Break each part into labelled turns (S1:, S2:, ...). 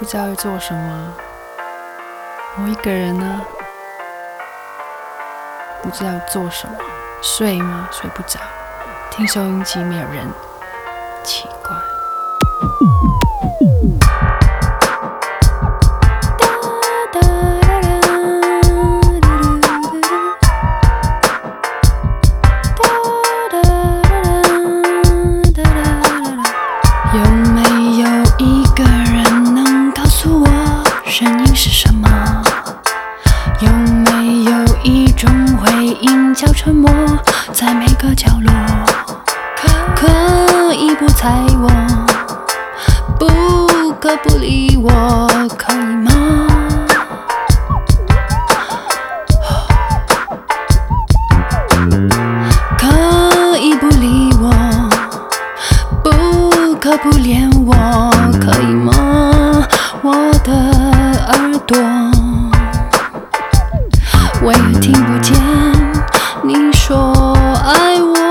S1: 不知道要做什么。我一个人呢，不知道做什么。睡吗？睡不着。听收音机没有人，奇怪。有没有一个人能告诉我声音是什么？有没有一种回音叫沉默，在每个角落？可以不睬我，不可不理我，可以吗？可以不理我，不可不恋我，可以吗？我的耳朵为何听不见你说爱我？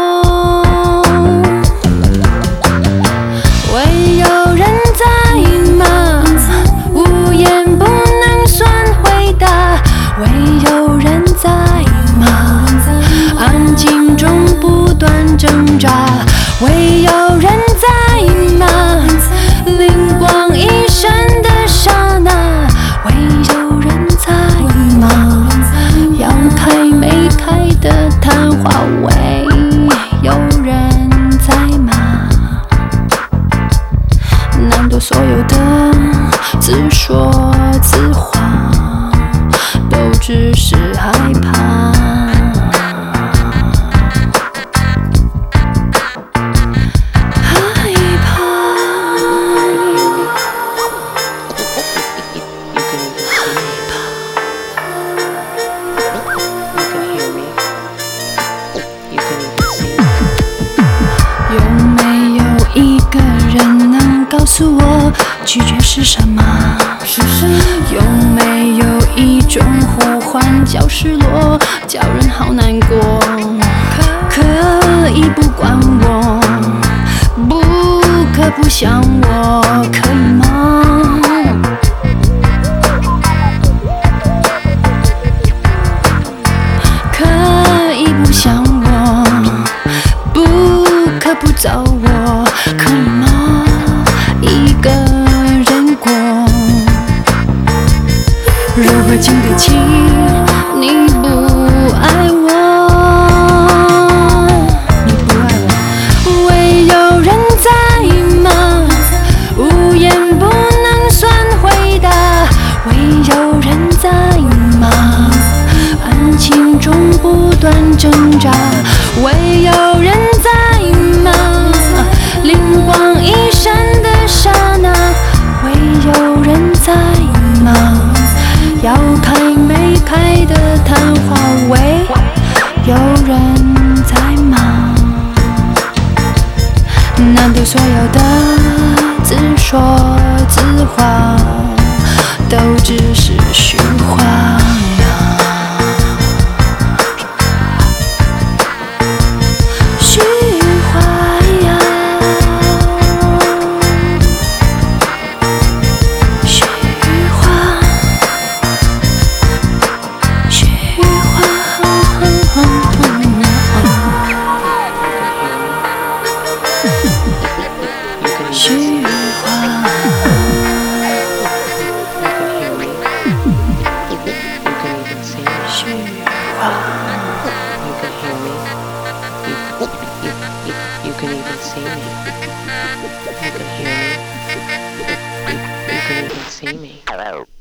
S1: 会有人在吗？无言不能算回答。会有人在吗？安静中不断挣扎。会有人在吗？灵光一闪的刹那。会有人在吗？要开没开的昙花，会有人在吗？难道所有的自说自话都只是害怕？有没有一个人能告诉我拒绝是什么？有没有一种呼唤叫失落，叫人好难过？可以不管我，不可不想我，可以吗？可以不想我，不可不找我，可以吗？一个人过，如何经得起你不爱我？你不爱我，会有人在吗？无言不能算回答。会有人在吗？安静中不断挣扎。会有人在吗？灵光一闪的刹那。会有人在吗？要开没开的昙花，会有人在吗？难道所有的自说自话都只是虚话呀？虚话呀，虚话，虚话，虚话。
S2: You can even see me. You can hear me. You can even see me. Hello.